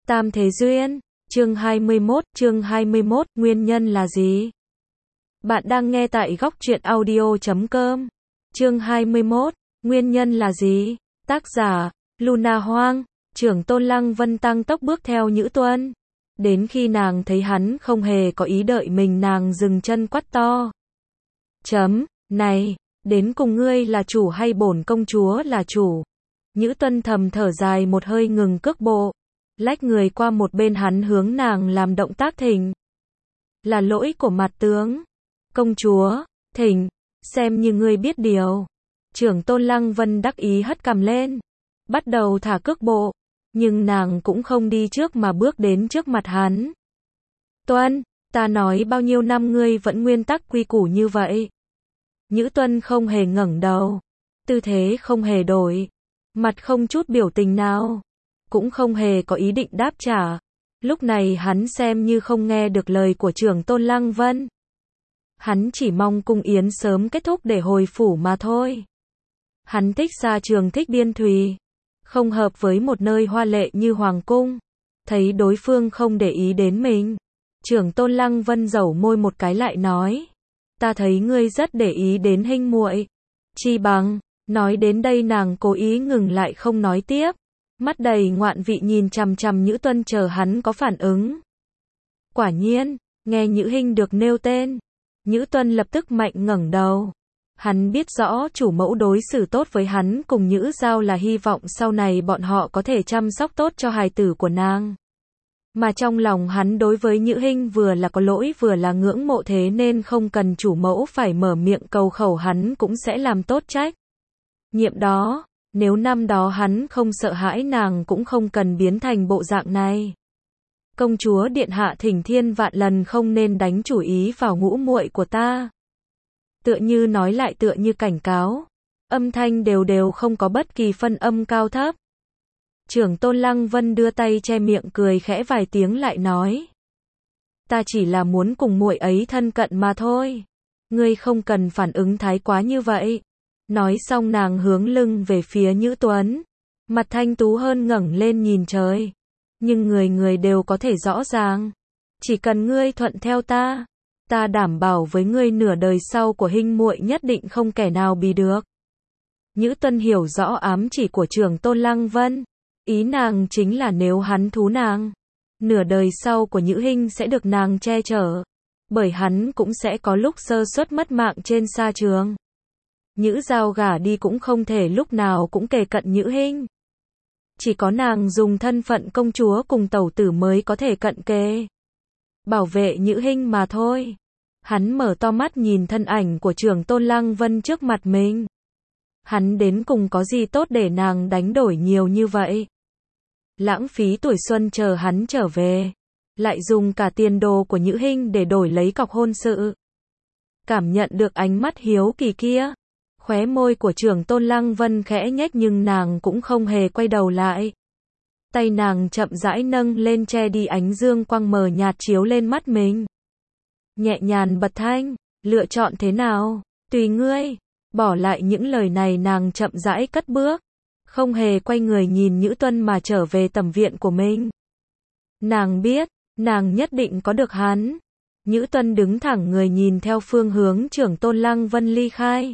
Tam Thế Duyên, chương 21, nguyên nhân là gì? Bạn đang nghe tại góc truyện audio.com. Chương 21, nguyên nhân là gì? Tác giả, Luna Hoang, trưởng tôn Lăng Vân tăng tốc bước theo Nhữ Tuân. Đến khi nàng thấy hắn không hề có ý đợi mình, nàng dừng chân quát to. Này, đến cùng ngươi là chủ hay bổn công chúa là chủ? Nhữ Tuân thầm thở dài một hơi, ngừng cước bộ, lách người qua một bên, hắn hướng nàng làm động tác thỉnh. Là lỗi của mặt tướng. Công chúa, thỉnh, xem như ngươi biết điều. Trưởng tôn Lăng Vân đắc ý hất cằm lên, bắt đầu thả cước bộ, nhưng nàng cũng không đi trước mà bước đến trước mặt hắn. Tuân, ta nói bao nhiêu năm ngươi vẫn nguyên tắc quy củ như vậy. Nhữ Tuân không hề ngẩng đầu, tư thế không hề đổi, mặt không chút biểu tình nào, cũng không hề có ý định đáp trả. Lúc này hắn xem như không nghe được lời của trưởng tôn Lăng Vân. Hắn chỉ mong cung yến sớm kết thúc để hồi phủ mà thôi. Hắn thích xa trường, thích biên thùy, không hợp với một nơi hoa lệ như hoàng cung. Thấy đối phương không để ý đến mình, trưởng tôn Lăng Vân dẩu môi một cái lại nói, ta thấy ngươi rất để ý đến huynh muội. Chi bằng, nói đến đây nàng cố ý ngừng lại không nói tiếp, mắt đầy ngoạn vị nhìn chằm chằm Nhữ Tuân chờ hắn có phản ứng. Quả nhiên, nghe Nhữ huynh được nêu tên, Nhữ Tuân lập tức mạnh ngẩng đầu. Hắn biết rõ chủ mẫu đối xử tốt với hắn cùng Nhữ Giao là hy vọng sau này bọn họ có thể chăm sóc tốt cho hài tử của nàng. Mà trong lòng hắn đối với Nhữ huynh vừa là có lỗi vừa là ngưỡng mộ, thế nên không cần chủ mẫu phải mở miệng cầu khẩu hắn cũng sẽ làm tốt trách nhiệm đó. Nếu năm đó hắn không sợ hãi nàng cũng không cần biến thành bộ dạng này. Công chúa điện hạ thỉnh thiên vạn lần không nên đánh chủ ý vào ngũ muội của ta. Tựa như nói lại tựa như cảnh cáo, âm thanh đều đều không có bất kỳ phân âm cao thấp. Trưởng tôn Lăng Vân đưa tay che miệng cười khẽ vài tiếng lại nói, ta chỉ là muốn cùng muội ấy thân cận mà thôi, ngươi không cần phản ứng thái quá như vậy. Nói xong nàng hướng lưng về phía Nhữ Tuấn, mặt thanh tú hơn, ngẩng lên nhìn trời. Nhưng người người đều có thể rõ ràng, chỉ cần ngươi thuận theo ta, ta đảm bảo với ngươi nửa đời sau của huynh muội nhất định không kẻ nào bì được. Nhữ Tuân hiểu rõ ám chỉ của trưởng tôn Lăng Vân, ý nàng chính là nếu hắn thú nàng, nửa đời sau của Nhữ huynh sẽ được nàng che chở, bởi hắn cũng sẽ có lúc sơ suất mất mạng trên sa trường. Nhữ Giao gả đi cũng không thể lúc nào cũng kề cận Nhữ huynh. Chỉ có nàng dùng thân phận công chúa cùng tẩu tử mới có thể cận kề, bảo vệ Nhữ huynh mà thôi. Hắn mở to mắt nhìn thân ảnh của trưởng tôn Lăng Vân trước mặt mình. Hắn đến cùng có gì tốt để nàng đánh đổi nhiều như vậy? Lãng phí tuổi xuân chờ hắn trở về, lại dùng cả tiền đồ của Nhữ huynh để đổi lấy cọc hôn sự. Cảm nhận được ánh mắt hiếu kỳ kia, khóe môi của trưởng tôn Lăng Vân khẽ nhếch nhưng nàng cũng không hề quay đầu lại. Tay nàng chậm rãi nâng lên che đi ánh dương quang mờ nhạt chiếu lên mắt mình. Nhẹ nhàng bật thanh, lựa chọn thế nào? Tùy ngươi. Bỏ lại những lời này nàng chậm rãi cất bước, không hề quay người nhìn Nhữ Tuân mà trở về tầm viện của mình. Nàng biết, nàng nhất định có được hắn. Nhữ Tuân đứng thẳng người nhìn theo phương hướng trưởng tôn Lăng Vân ly khai.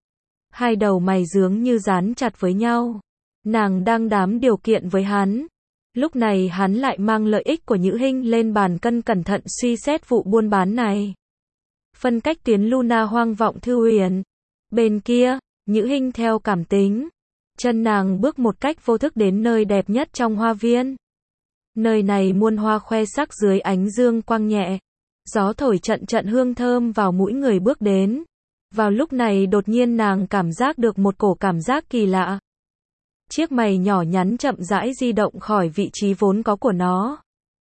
Hai đầu mày dướng như dán chặt với nhau. Nàng đang đám điều kiện với hắn. Lúc này hắn lại mang lợi ích của Nhữ huynh lên bàn cân, cẩn thận suy xét vụ buôn bán này. Phân cách tuyến Luna Hoang Vọng Thư Huyền. Bên kia, Nhữ huynh theo cảm tính, chân nàng bước một cách vô thức đến nơi đẹp nhất trong hoa viên. Nơi này muôn hoa khoe sắc dưới ánh dương quang nhẹ. Gió thổi trận trận hương thơm vào mũi người bước đến. Vào lúc này đột nhiên nàng cảm giác được một cổ cảm giác kỳ lạ. Chiếc mày nhỏ nhắn chậm rãi di động khỏi vị trí vốn có của nó.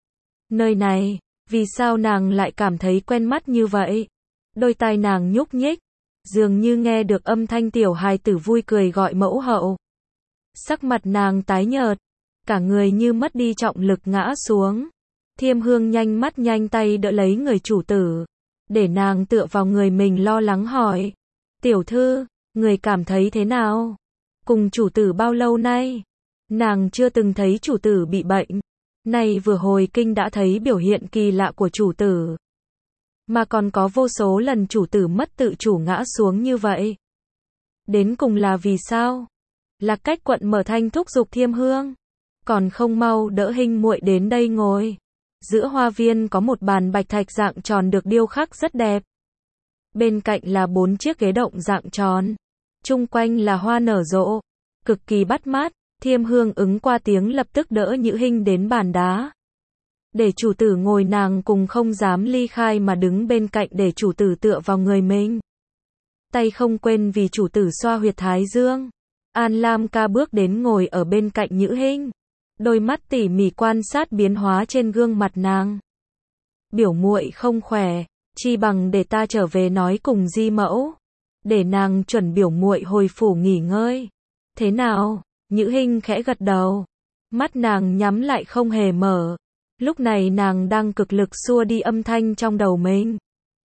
Nơi này, vì sao nàng lại cảm thấy quen mắt như vậy? Đôi tai nàng nhúc nhích, dường như nghe được âm thanh tiểu hài tử vui cười gọi mẫu hậu. Sắc mặt nàng tái nhợt, cả người như mất đi trọng lực ngã xuống. Thiêm Hương nhanh mắt nhanh tay đỡ lấy người chủ tử, để nàng tựa vào người mình, lo lắng hỏi, tiểu thư, người cảm thấy thế nào? Cùng chủ tử bao lâu nay? Nàng chưa từng thấy chủ tử bị bệnh. Này vừa hồi kinh đã thấy biểu hiện kỳ lạ của chủ tử. Mà còn có vô số lần chủ tử mất tự chủ ngã xuống như vậy. Đến cùng là vì sao? Lạc Cách Quận mở thanh thúc giục Thiêm Hương. Còn không mau đỡ Hinh muội đến đây ngồi. Giữa hoa viên có một bàn bạch thạch dạng tròn được điêu khắc rất đẹp. Bên cạnh là 4 chiếc ghế động dạng tròn. Chung quanh là hoa nở rộ. Cực kỳ bắt mắt. Thiêm Hương ứng qua tiếng lập tức đỡ Nhữ Hinh đến bàn đá. Để chủ tử ngồi, nàng cùng không dám ly khai mà đứng bên cạnh để chủ tử tựa vào người mình. Tay không quên vì chủ tử xoa huyệt thái dương. An Lam ca bước đến ngồi ở bên cạnh Nhữ Hinh. Đôi mắt tỉ mỉ quan sát biến hóa trên gương mặt nàng. Biểu muội không khỏe, chi bằng để ta trở về nói cùng Di mẫu. Để nàng chuẩn biểu muội hồi phủ nghỉ ngơi. Thế nào? Nhữ Hinh khẽ gật đầu. Mắt nàng nhắm lại không hề mở. Lúc này nàng đang cực lực xua đi âm thanh trong đầu mình.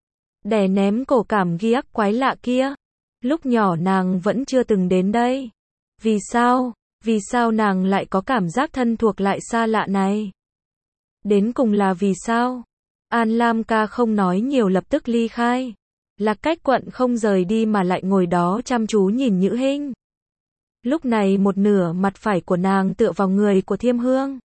Đè ném cổ cảm ghiếc quái lạ kia. Lúc nhỏ nàng vẫn chưa từng đến đây. Vì sao? Vì sao nàng lại có cảm giác thân thuộc lại xa lạ này? Đến cùng là vì sao? An Lam ca không nói nhiều lập tức ly khai. Lạc Cách Quận không rời đi mà lại ngồi đó chăm chú nhìn Nhữ Hinh. Lúc này một nửa mặt phải của nàng tựa vào người của Thiêm Hương.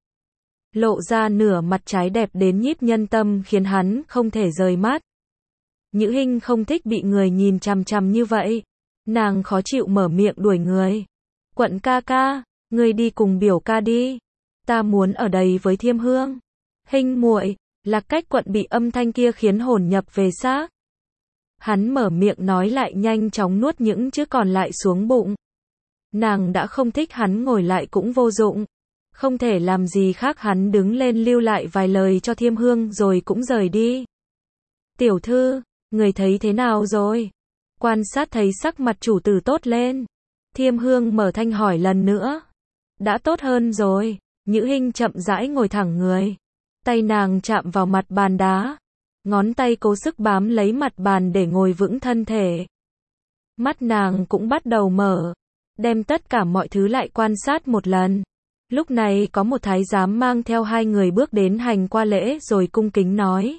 Lộ ra nửa mặt trái đẹp đến nhíp nhân tâm khiến hắn không thể rời mắt. Nhữ Hinh không thích bị người nhìn chằm chằm như vậy. Nàng khó chịu mở miệng đuổi người. Quận ca ca, ngươi đi cùng biểu ca đi. Ta muốn ở đây với Thiêm Hương. Hinh muội, Lạc Cách Quận bị âm thanh kia khiến hồn nhập về xác. Hắn mở miệng nói lại nhanh chóng nuốt những chữ còn lại xuống bụng. Nàng đã không thích hắn ngồi lại cũng vô dụng. Không thể làm gì khác hắn đứng lên lưu lại vài lời cho Thiêm Hương rồi cũng rời đi. Tiểu thư, người thấy thế nào rồi? Quan sát thấy sắc mặt chủ tử tốt lên. Thiêm Hương mở thanh hỏi lần nữa. Đã tốt hơn rồi. Nhữ Hinh chậm rãi ngồi thẳng người. Tay nàng chạm vào mặt bàn đá. Ngón tay cố sức bám lấy mặt bàn để ngồi vững thân thể. Mắt nàng cũng bắt đầu mở. Đem tất cả mọi thứ lại quan sát một lần. Lúc này có một thái giám mang theo 2 người bước đến hành qua lễ rồi cung kính nói.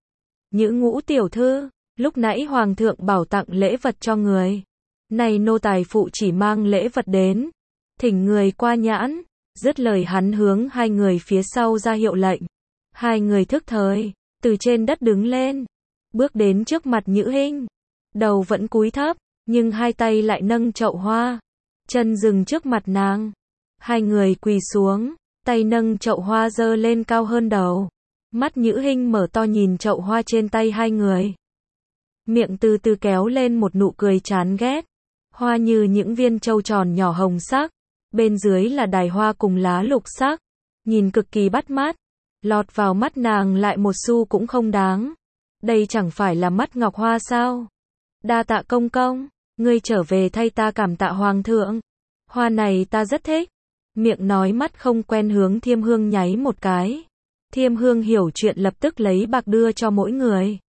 Nhữ Ngũ tiểu thư, lúc nãy hoàng thượng bảo tặng lễ vật cho người. Này nô tài phụ chỉ mang lễ vật đến. Thỉnh người qua nhãn. Dứt lời hắn hướng 2 người phía sau ra hiệu lệnh. 2 người thức thời, từ trên đất đứng lên. Bước đến trước mặt Nhữ Hinh. Đầu vẫn cúi thấp, nhưng 2 tay lại nâng chậu hoa. Chân dừng trước mặt nàng. 2 người quỳ xuống, tay nâng chậu hoa giơ lên cao hơn đầu. Mắt Nhữ Hinh mở to nhìn chậu hoa trên tay 2 người. Miệng từ từ kéo lên một nụ cười chán ghét. Hoa như những viên châu tròn nhỏ hồng sắc. Bên dưới là đài hoa cùng lá lục sắc. Nhìn cực kỳ bắt mắt. Lọt vào mắt nàng lại một xu cũng không đáng. Đây chẳng phải là mắt ngọc hoa sao? Đa tạ công công. Ngươi trở về thay ta cảm tạ hoàng thượng. Hoa này ta rất thích. Miệng nói mắt không quen hướng Thiêm Hương nháy một cái. Thiêm Hương hiểu chuyện lập tức lấy bạc đưa cho mỗi người.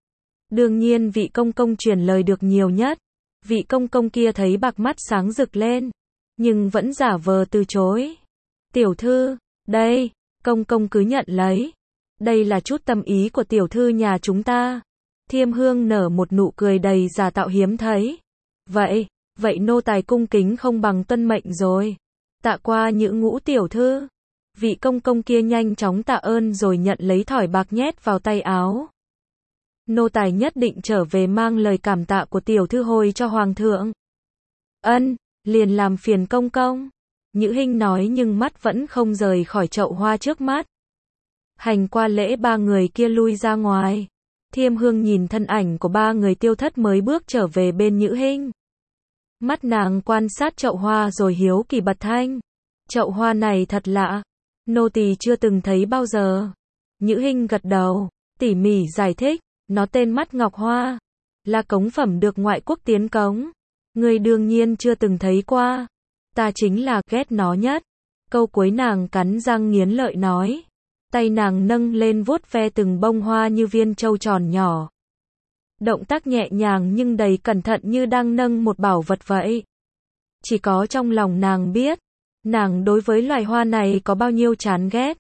Đương nhiên vị công công truyền lời được nhiều nhất. Vị công công kia thấy bạc mắt sáng rực lên. Nhưng vẫn giả vờ từ chối. Tiểu thư, đây, công công cứ nhận lấy. Đây là chút tâm ý của tiểu thư nhà chúng ta. Thiêm Hương nở một nụ cười đầy giả tạo hiếm thấy. Vậy nô tài cung kính không bằng tuân mệnh rồi. Tạ qua Nhữ Ngũ tiểu thư. Vị công công kia nhanh chóng tạ ơn rồi nhận lấy thỏi bạc nhét vào tay áo. Nô tài nhất định trở về mang lời cảm tạ của tiểu thư hồi cho hoàng thượng. Ân, liền làm phiền công công. Nhữ Hinh nói nhưng mắt vẫn không rời khỏi chậu hoa trước mắt. Hành qua lễ 3 người kia lui ra ngoài. Thiêm Hương nhìn thân ảnh của 3 người tiêu thất mới bước trở về bên Nhữ Hinh. Mắt nàng quan sát chậu hoa rồi hiếu kỳ bật thanh. Chậu hoa này thật lạ. Nô tỳ chưa từng thấy bao giờ. Nhữ Hinh gật đầu, tỉ mỉ giải thích. Nó tên mắt ngọc hoa. Là cống phẩm được ngoại quốc tiến cống. Người đương nhiên chưa từng thấy qua. Ta chính là ghét nó nhất. Câu cuối nàng cắn răng nghiến lợi nói. Tay nàng nâng lên vuốt ve từng bông hoa như viên châu tròn nhỏ. Động tác nhẹ nhàng nhưng đầy cẩn thận như đang nâng một bảo vật vậy. Chỉ có trong lòng nàng biết. Nàng đối với loài hoa này có bao nhiêu chán ghét.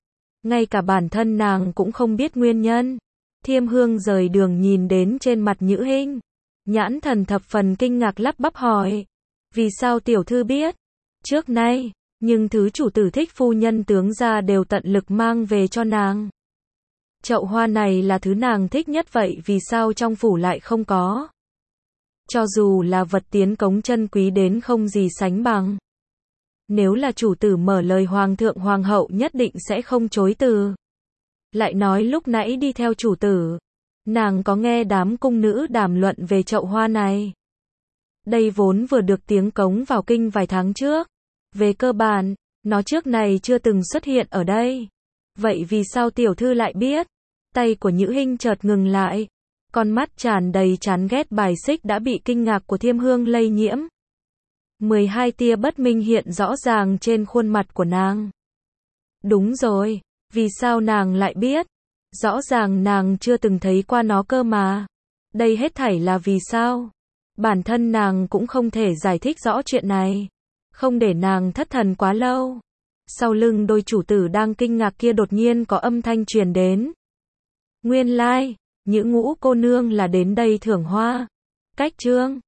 Ngay cả bản thân nàng cũng không biết nguyên nhân. Thiêm Hương rời đường nhìn đến trên mặt Nhữ Hinh. Nhãn thần thập phần kinh ngạc lắp bắp hỏi. Vì sao tiểu thư biết? Trước nay, nhưng thứ chủ tử thích phu nhân tướng gia đều tận lực mang về cho nàng. Chậu hoa này là thứ nàng thích nhất vậy vì sao trong phủ lại không có? Cho dù là vật tiến cống chân quý đến không gì sánh bằng. Nếu là chủ tử mở lời hoàng thượng hoàng hậu nhất định sẽ không chối từ. Lại nói lúc nãy đi theo chủ tử, nàng có nghe đám cung nữ đàm luận về chậu hoa này. Đây vốn vừa được tiếng cống vào kinh vài tháng trước. Về cơ bản, nó trước này chưa từng xuất hiện ở đây. Vậy vì sao tiểu thư lại biết? Tay của Nhữ Hinh chợt ngừng lại. Con mắt tràn đầy chán ghét bài xích đã bị kinh ngạc của Thiêm Hương lây nhiễm. 12 tia bất minh hiện rõ ràng trên khuôn mặt của nàng. Đúng rồi, vì sao nàng lại biết? Rõ ràng nàng chưa từng thấy qua nó cơ mà. Đây hết thảy là vì sao? Bản thân nàng cũng không thể giải thích rõ chuyện này. Không để nàng thất thần quá lâu. Sau lưng đôi chủ tử đang kinh ngạc kia đột nhiên có âm thanh truyền đến. Nguyên lai, Nhữ Ngũ cô nương là đến đây thưởng hoa. Cách trương.